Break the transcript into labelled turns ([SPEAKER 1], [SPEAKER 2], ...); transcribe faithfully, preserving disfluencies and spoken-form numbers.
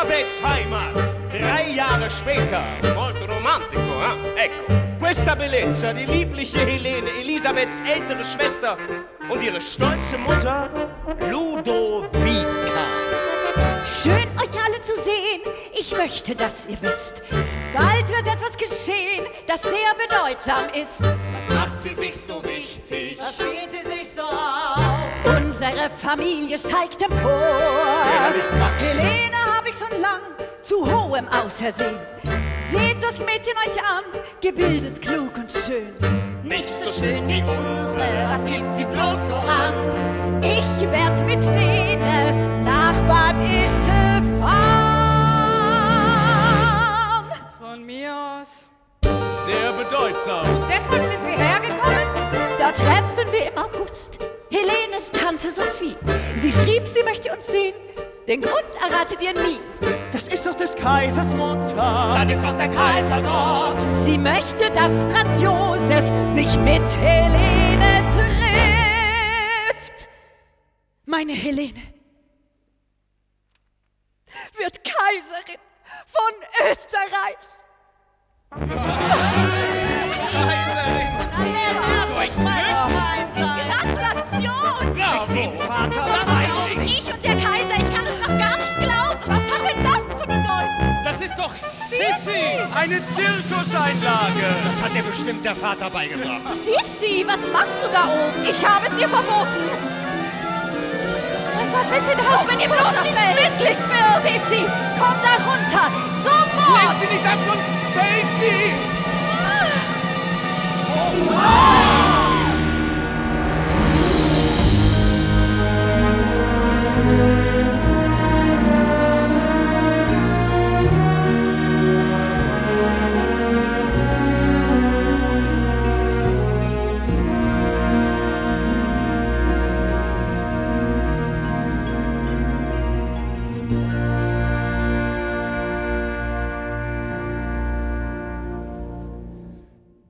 [SPEAKER 1] Elisabeths Heimat. Drei Jahre später. Molto romantico, eh? Ecco. Questa bellezza, die liebliche Helene, Elisabeths ältere Schwester und ihre stolze Mutter, Ludovica.
[SPEAKER 2] Schön, euch alle zu sehen. Ich möchte, dass ihr wisst, bald wird etwas geschehen, das sehr bedeutsam ist.
[SPEAKER 3] Was macht sie sich so wichtig?
[SPEAKER 2] Was spielt sie sich so auf? Unsere Familie steigt empor.
[SPEAKER 3] Wer nicht Max?
[SPEAKER 2] Helene habe ich schon lang zu hohem ausersehen. Seht das Mädchen euch an, gebildet, klug und schön.
[SPEAKER 3] Nicht so schön wie unsere, was gibt sie bloß so an?
[SPEAKER 2] Ich werd mit denen nach Bad Ischl fahren.
[SPEAKER 4] Von mir aus.
[SPEAKER 1] Sehr bedeutsam.
[SPEAKER 2] Deshalb sind wir hergekommen. Da treffen wir im August Helenes Tante Sophie. Sie schrieb, sie möchte uns sehen. Den Grund erratet ihr nie.
[SPEAKER 1] Das ist doch des Kaisers Mutter.
[SPEAKER 3] Dann ist auch der Kaiser dort.
[SPEAKER 2] Sie möchte, dass Franz Josef sich mit Helene trifft. Meine Helene wird Kaiserin von Österreich.
[SPEAKER 1] So ein
[SPEAKER 2] Gratulation!
[SPEAKER 1] Den Vater
[SPEAKER 2] Ich und der Kaiser, ich kann es noch gar nicht glauben. Was hat denn das zu bedeuten?
[SPEAKER 1] Das ist doch Sissi! Eine Zirkuseinlage! Das hat dir bestimmt der Vater beigebracht.
[SPEAKER 2] Sissi, was machst du da oben? Ich habe es ihr verboten. Mein Gott, wenn sie da oben im Luftfeld wirklich will. Sissi, komm da runter. Sofort!
[SPEAKER 1] Lenkt sie nicht ab, sonst fällt sie!
[SPEAKER 2] Ah!